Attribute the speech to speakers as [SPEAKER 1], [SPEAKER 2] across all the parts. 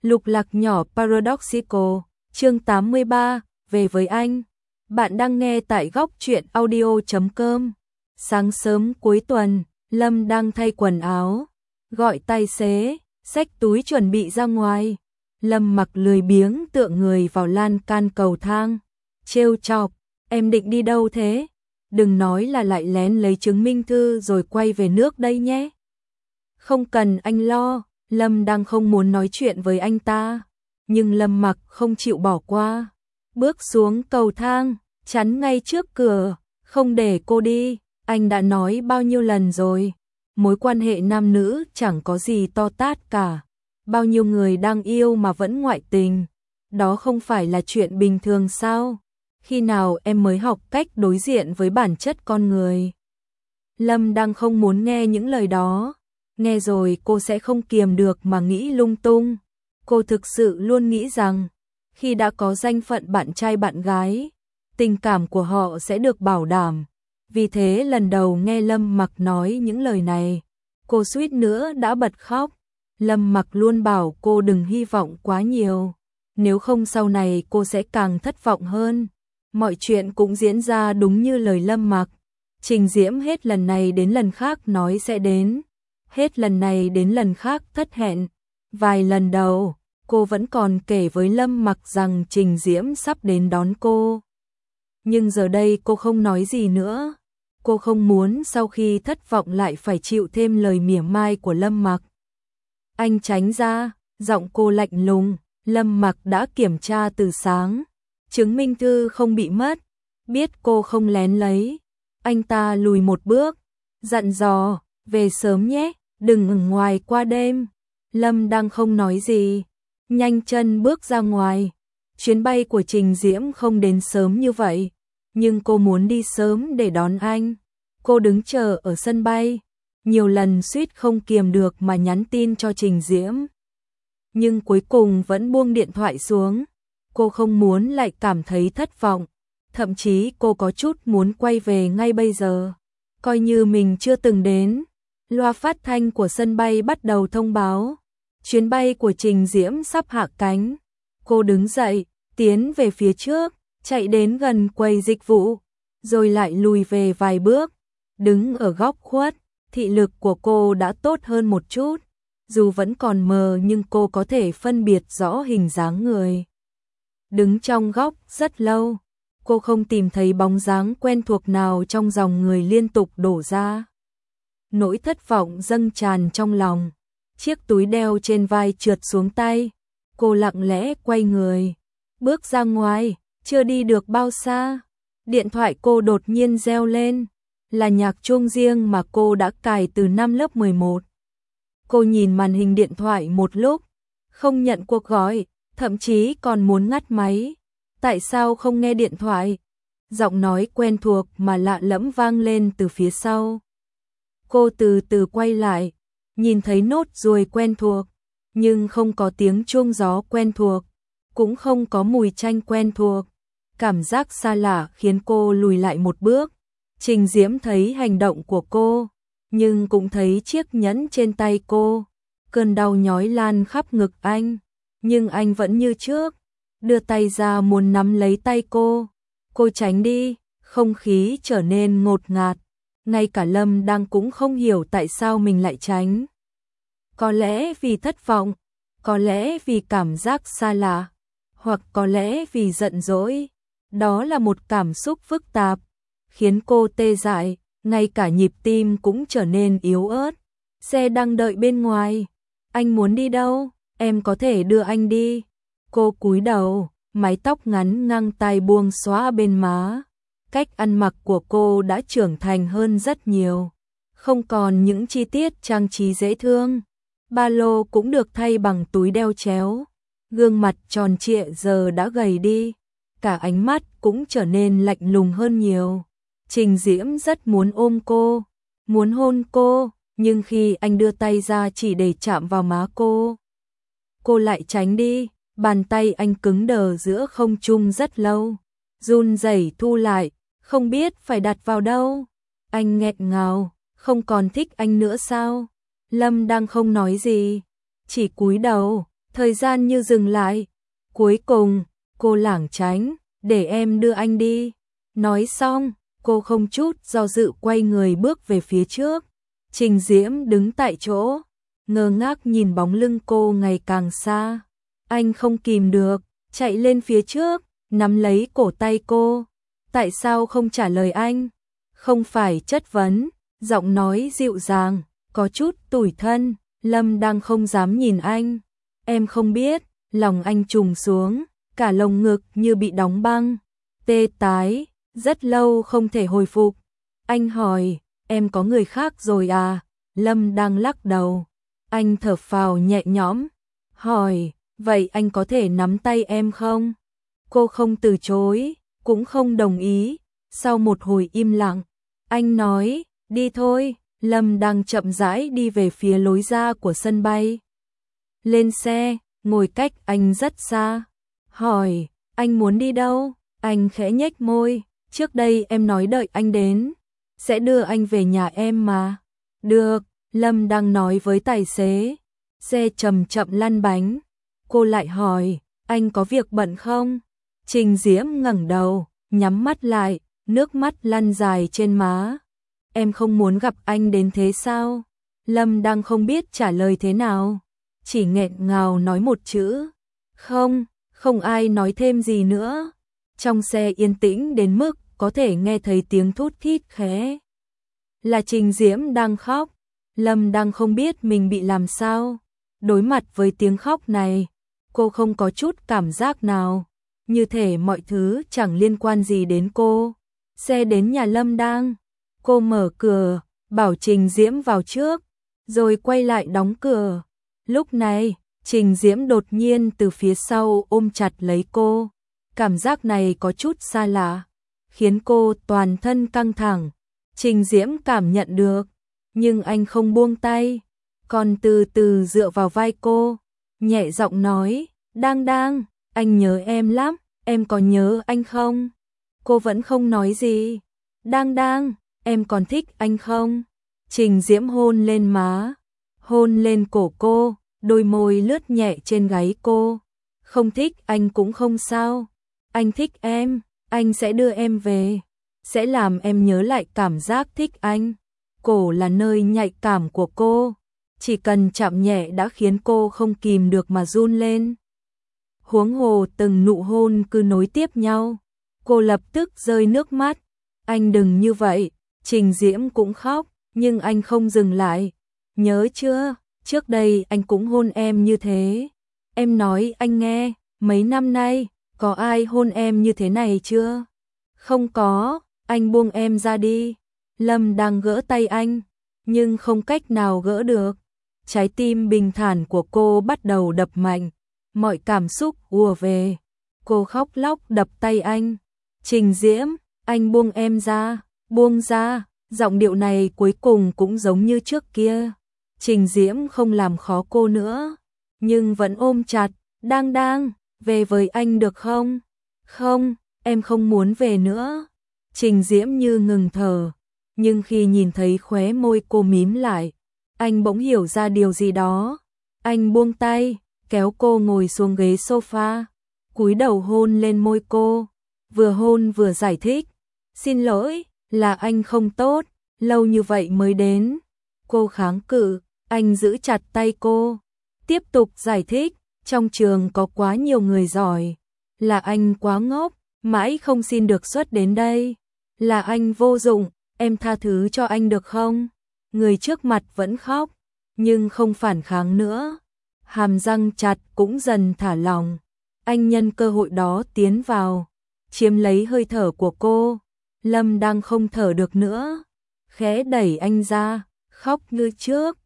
[SPEAKER 1] Lục lạc nhỏ Paradoxical, chương 83, về với anh. Bạn đang nghe tại góc truyện audio.com. Sáng sớm cuối tuần, Lâm đang thay quần áo, gọi tài xế, xách túi chuẩn bị ra ngoài. Lâm mặc lười biếng tựa người vào lan can cầu thang, trêu chọc, em định đi đâu thế? Đừng nói là lại lén lấy chứng minh thư rồi quay về nước đây nhé. Không cần anh lo. Lâm đang không muốn nói chuyện với anh ta, nhưng Lâm mặc không chịu bỏ qua. Bước xuống cầu thang, chắn ngay trước cửa, không để cô đi. Anh đã nói bao nhiêu lần rồi, mối quan hệ nam nữ chẳng có gì to tát cả. Bao nhiêu người đang yêu mà vẫn ngoại tình, đó không phải là chuyện bình thường sao? Khi nào em mới học cách đối diện với bản chất con người? Lâm đang không muốn nghe những lời đó. Nghe rồi cô sẽ không kiềm được mà nghĩ lung tung. Cô thực sự luôn nghĩ rằng, khi đã có danh phận bạn trai bạn gái, tình cảm của họ sẽ được bảo đảm. Vì thế lần đầu nghe Lâm mặc nói những lời này, cô suýt nữa đã bật khóc. Lâm mặc luôn bảo cô đừng hy vọng quá nhiều, nếu không sau này cô sẽ càng thất vọng hơn. Mọi chuyện cũng diễn ra đúng như lời Lâm mặc. Trình Diễm hết lần này đến lần khác nói sẽ đến, hết lần này đến lần khác thất hẹn. Vài lần đầu, cô vẫn còn kể với Lâm mặc rằng Trình Diễm sắp đến đón cô. Nhưng giờ đây cô không nói gì nữa. Cô không muốn sau khi thất vọng lại phải chịu thêm lời mỉa mai của Lâm mặc. Anh tránh ra, giọng cô lạnh lùng. Lâm mặc đã kiểm tra từ sáng, chứng minh thư không bị mất, biết cô không lén lấy. Anh ta lùi một bước, dặn dò, về sớm nhé, đừng ở ngoài qua đêm. Lâm đang không nói gì, nhanh chân bước ra ngoài. Chuyến bay của Trình Diễm không đến sớm như vậy, nhưng cô muốn đi sớm để đón anh. Cô đứng chờ ở sân bay, nhiều lần suýt không kiềm được mà nhắn tin cho Trình Diễm. Nhưng cuối cùng vẫn buông điện thoại xuống. Cô không muốn lại cảm thấy thất vọng. Thậm chí cô có chút muốn quay về ngay bây giờ, coi như mình chưa từng đến. Loa phát thanh của sân bay bắt đầu thông báo, chuyến bay của Trình Diễm sắp hạ cánh. Cô đứng dậy, tiến về phía trước, chạy đến gần quầy dịch vụ, rồi lại lùi về vài bước. Đứng ở góc khuất, thị lực của cô đã tốt hơn một chút. Dù vẫn còn mờ nhưng cô có thể phân biệt rõ hình dáng người. Đứng trong góc rất lâu, cô không tìm thấy bóng dáng quen thuộc nào trong dòng người liên tục đổ ra. Nỗi thất vọng dâng tràn trong lòng, chiếc túi đeo trên vai trượt xuống tay. Cô lặng lẽ quay người, bước ra ngoài, chưa đi được bao xa. Điện thoại cô đột nhiên reo lên, là nhạc chuông riêng mà cô đã cài từ năm lớp 11. Cô nhìn màn hình điện thoại một lúc, không nhận cuộc gọi, thậm chí còn muốn ngắt máy. Tại sao không nghe điện thoại? Giọng nói quen thuộc mà lạ lẫm vang lên từ phía sau. Cô từ từ quay lại, nhìn thấy nốt ruồi quen thuộc, nhưng không có tiếng chuông gió quen thuộc, cũng không có mùi chanh quen thuộc. Cảm giác xa lạ khiến cô lùi lại một bước. Trình Diễm thấy hành động của cô, nhưng cũng thấy chiếc nhẫn trên tay cô. Cơn đau nhói lan khắp ngực anh, nhưng anh vẫn như trước, đưa tay ra muốn nắm lấy tay cô. Cô tránh đi, không khí trở nên ngột ngạt. Ngay cả Lâm đang cũng không hiểu tại sao mình lại tránh. Có lẽ vì thất vọng, có lẽ vì cảm giác xa lạ, hoặc có lẽ vì giận dỗi. Đó là một cảm xúc phức tạp, khiến cô tê dại, ngay cả nhịp tim cũng trở nên yếu ớt. Xe đang đợi bên ngoài. Anh muốn đi đâu? Em có thể đưa anh đi. Cô cúi đầu, mái tóc ngắn ngang tai buông xõa bên má. Cách ăn mặc của cô đã trưởng thành hơn rất nhiều, không còn những chi tiết trang trí dễ thương. Ba lô cũng được thay bằng túi đeo chéo. Gương mặt tròn trịa giờ đã gầy đi, cả ánh mắt cũng trở nên lạnh lùng hơn nhiều. Trình Diễm rất muốn ôm cô, muốn hôn cô, nhưng khi anh đưa tay ra chỉ để chạm vào má cô lại tránh đi. Bàn tay anh cứng đờ giữa không trung rất lâu, run rẩy thu lại, không biết phải đặt vào đâu. Anh nghẹn ngào, không còn thích anh nữa sao? Lâm đang không nói gì, chỉ cúi đầu, Thời gian như dừng lại. Cuối cùng, cô lảng tránh, để em đưa anh đi. Nói xong, cô không chút do dự quay người bước về phía trước. Trình Diễm đứng tại chỗ, ngơ ngác nhìn bóng lưng cô ngày càng xa. Anh không kìm được, chạy lên phía trước, nắm lấy cổ tay cô. Tại sao không trả lời anh? Không phải chất vấn, giọng nói dịu dàng, có chút tủi thân. Lâm đang không dám nhìn anh. Em không biết, lòng anh trùng xuống, cả lồng ngực như bị đóng băng. Tê tái, rất lâu không thể hồi phục. Anh hỏi, em có người khác rồi à? Lâm đang lắc đầu. Anh thở phào nhẹ nhõm, hỏi, vậy anh có thể nắm tay em không? Cô không từ chối, cũng không đồng ý. Sau một hồi im lặng, anh nói, đi thôi. Lâm đang chậm rãi đi về phía lối ra của sân bay. Lên xe, ngồi cách anh rất xa. Hỏi, anh muốn đi đâu? Anh khẽ nhếch môi, trước đây em nói đợi anh đến, sẽ đưa anh về nhà em mà. Được, Lâm đang nói với tài xế. Xe chậm chậm lăn bánh. Cô lại hỏi, anh có việc bận không? Trình Diễm ngẩng đầu, nhắm mắt lại, nước mắt lăn dài trên má. Em không muốn gặp anh đến thế sao? Lâm đang không biết trả lời thế nào, chỉ nghẹn ngào nói một chữ. Không, không ai nói thêm gì nữa. Trong xe yên tĩnh đến mức có thể nghe thấy tiếng thút thít khẽ. Là Trình Diễm đang khóc. Lâm đang không biết mình bị làm sao. Đối mặt với tiếng khóc này, cô không có chút cảm giác nào, như thể mọi thứ chẳng liên quan gì đến cô. Xe đến nhà Lâm đang. Cô mở cửa, bảo Trình Diễm vào trước, rồi quay lại đóng cửa. Lúc này, Trình Diễm đột nhiên từ phía sau ôm chặt lấy cô. Cảm giác này có chút xa lạ, khiến cô toàn thân căng thẳng. Trình Diễm cảm nhận được, nhưng anh không buông tay, còn từ từ dựa vào vai cô, nhẹ giọng nói, Đang, anh nhớ em lắm, em có nhớ anh không? Cô vẫn không nói gì. Đang, em còn thích anh không? Trình Diễm hôn lên má, hôn lên cổ cô, đôi môi lướt nhẹ trên gáy cô. Không thích anh cũng không sao. Anh thích em, anh sẽ đưa em về, sẽ làm em nhớ lại cảm giác thích anh. Cổ là nơi nhạy cảm của cô, chỉ cần chạm nhẹ đã khiến cô không kìm được mà run lên. Huống hồ từng nụ hôn cứ nối tiếp nhau, cô lập tức rơi nước mắt. Anh đừng như vậy. Trình Diễm cũng khóc, nhưng anh không dừng lại. Nhớ chưa, trước đây anh cũng hôn em như thế. Em nói anh nghe, mấy năm nay, có ai hôn em như thế này chưa? Không có, anh buông em ra đi. Lâm đang gỡ tay anh, nhưng không cách nào gỡ được. Trái tim bình thản của cô bắt đầu đập mạnh, mọi cảm xúc ùa về. Cô khóc lóc đập tay anh. Trình Diễm, anh buông em ra, buông ra. Giọng điệu này cuối cùng cũng giống như trước kia. Trình Diễm không làm khó cô nữa, nhưng vẫn ôm chặt. Đang, về với anh được không? Không, em không muốn về nữa. Trình Diễm như ngừng thở, nhưng khi nhìn thấy khóe môi cô mím lại, anh bỗng hiểu ra điều gì đó. Anh buông tay, kéo cô ngồi xuống ghế sofa, cúi đầu hôn lên môi cô, vừa hôn vừa giải thích. Xin lỗi, là anh không tốt, lâu như vậy mới đến. Cô kháng cự, anh giữ chặt tay cô, tiếp tục giải thích. Trong trường có quá nhiều người giỏi, là anh quá ngốc, mãi không xin được suất đến đây. Là anh vô dụng, em tha thứ cho anh được không? Người trước mặt vẫn khóc, nhưng không phản kháng nữa. Hàm răng chặt cũng dần thả lỏng. Anh nhân cơ hội đó tiến vào, chiếm lấy hơi thở của cô. Lâm đang không thở được nữa, khẽ đẩy anh ra, khóc như trước.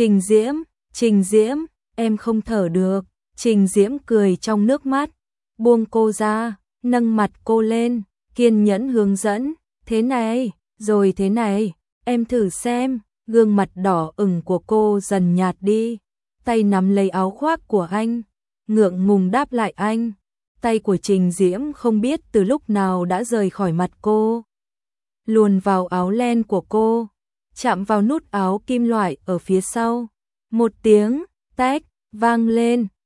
[SPEAKER 1] Trình Diễm, em không thở được. Trình Diễm cười trong nước mắt, buông cô ra, nâng mặt cô lên, kiên nhẫn hướng dẫn. Thế này, rồi thế này, em thử xem. Gương mặt đỏ ửng của cô dần nhạt đi, tay nắm lấy áo khoác của anh, ngượng ngùng đáp lại anh. Tay của Trình Diễm không biết từ lúc nào đã rời khỏi mặt cô, luồn vào áo len của cô, chạm vào nút áo kim loại ở phía sau. Một tiếng tách vang lên,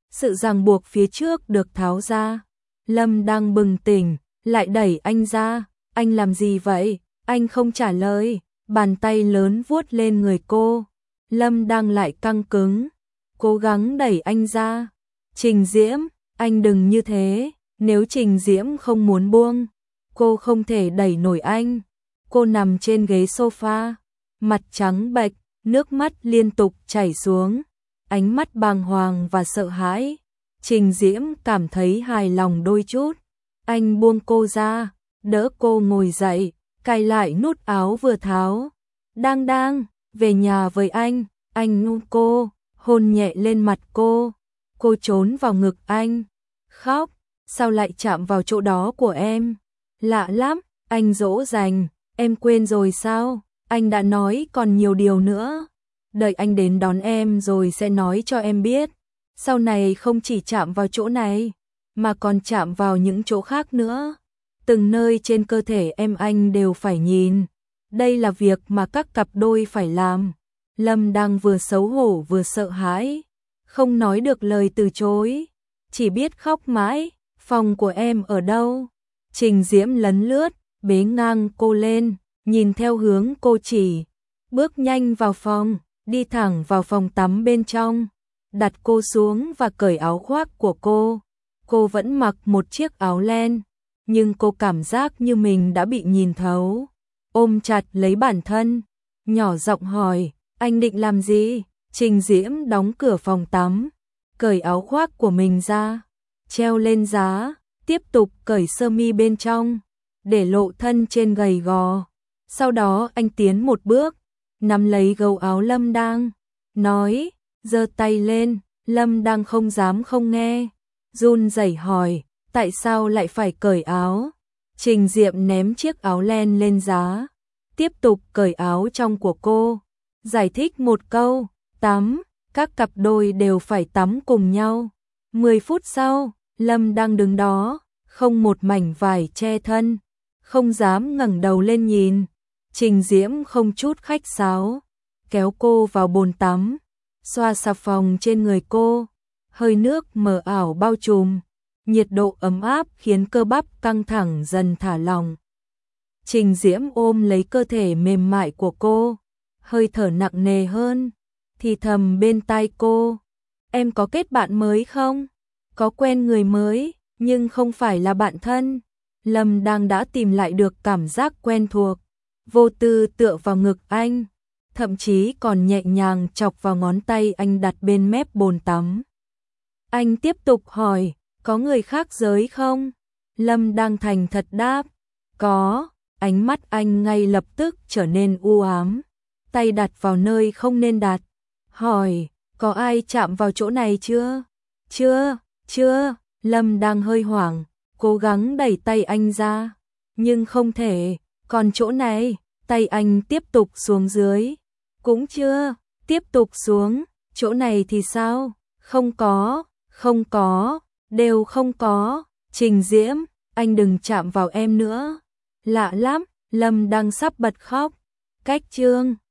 [SPEAKER 1] sự ràng buộc phía trước được tháo ra. Lâm Đăng bừng tỉnh, lại đẩy anh ra. Anh làm gì vậy? Anh không trả lời. Bàn tay lớn vuốt lên người cô. Lâm Đăng lại căng cứng, cố gắng đẩy anh ra. Trình Diễm, anh đừng như thế. Nếu Trình Diễm không muốn buông, cô không thể đẩy nổi anh. Cô nằm trên ghế sofa, mặt trắng bệch, nước mắt liên tục chảy xuống, ánh mắt bàng hoàng và sợ hãi. Trình Diễm cảm thấy hài lòng đôi chút. Anh buông cô ra, đỡ cô ngồi dậy, cài lại nút áo vừa tháo. Đang, về nhà với anh ôm cô, hôn nhẹ lên mặt cô. Cô trốn vào ngực anh, khóc, sao lại chạm vào chỗ đó của em? Lạ lắm, anh dỗ dành, em quên rồi sao? Anh đã nói còn nhiều điều nữa. Đợi anh đến đón em rồi sẽ nói cho em biết. Sau này không chỉ chạm vào chỗ này, mà còn chạm vào những chỗ khác nữa. Từng nơi trên cơ thể em anh đều phải nhìn. Đây là việc mà các cặp đôi phải làm. Lâm Đăng vừa xấu hổ vừa sợ hãi, không nói được lời từ chối, chỉ biết khóc mãi. Phòng của em ở đâu? Trình Diễm lấn lướt, bế ngang cô lên, nhìn theo hướng cô chỉ, bước nhanh vào phòng, đi thẳng vào phòng tắm bên trong, đặt cô xuống và cởi áo khoác của cô. Cô vẫn mặc một chiếc áo len, nhưng cô cảm giác như mình đã bị nhìn thấu. Ôm chặt lấy bản thân, nhỏ giọng hỏi, anh định làm gì? Trình Diễm đóng cửa phòng tắm, cởi áo khoác của mình ra, treo lên giá, tiếp tục cởi sơ mi bên trong, để lộ thân trên gầy gò. Sau đó anh tiến một bước, nắm lấy gấu áo Lâm Đăng, nói, giơ tay lên. Lâm Đăng không dám không nghe, run rẩy hỏi, tại sao lại phải cởi áo? Trình Diệm ném chiếc áo len lên giá, tiếp tục cởi áo trong của cô, giải thích một câu, tắm, các cặp đôi đều phải tắm cùng nhau. 10 phút sau, Lâm Đăng đứng đó, không một mảnh vải che thân, không dám ngẩng đầu lên nhìn. Trình Diễm không chút khách sáo, kéo cô vào bồn tắm, xoa xà phòng trên người cô, hơi nước mờ ảo bao trùm, nhiệt độ ấm áp khiến cơ bắp căng thẳng dần thả lỏng. Trình Diễm ôm lấy cơ thể mềm mại của cô, hơi thở nặng nề hơn, thì thầm bên tai cô, em có kết bạn mới không? Có quen người mới, nhưng không phải là bạn thân. Lâm Đăng đã tìm lại được cảm giác quen thuộc, vô tư tựa vào ngực anh, thậm chí còn nhẹ nhàng chọc vào ngón tay anh đặt bên mép bồn tắm. Anh tiếp tục hỏi, có người khác giới không? Lâm Đăng thành thật đáp, có. Ánh mắt anh ngay lập tức trở nên u ám, tay đặt vào nơi không nên đặt, hỏi, có ai chạm vào chỗ này chưa? Chưa. Lâm Đăng hơi hoảng, cố gắng đẩy tay anh ra, nhưng không thể. Còn chỗ này, tay anh tiếp tục xuống dưới, cũng chưa. Tiếp tục xuống, chỗ này thì sao? Không có, đều không có. Trình Diễm, anh đừng chạm vào em nữa. Lạ lắm, Lâm Đăng sắp bật khóc. Cách chương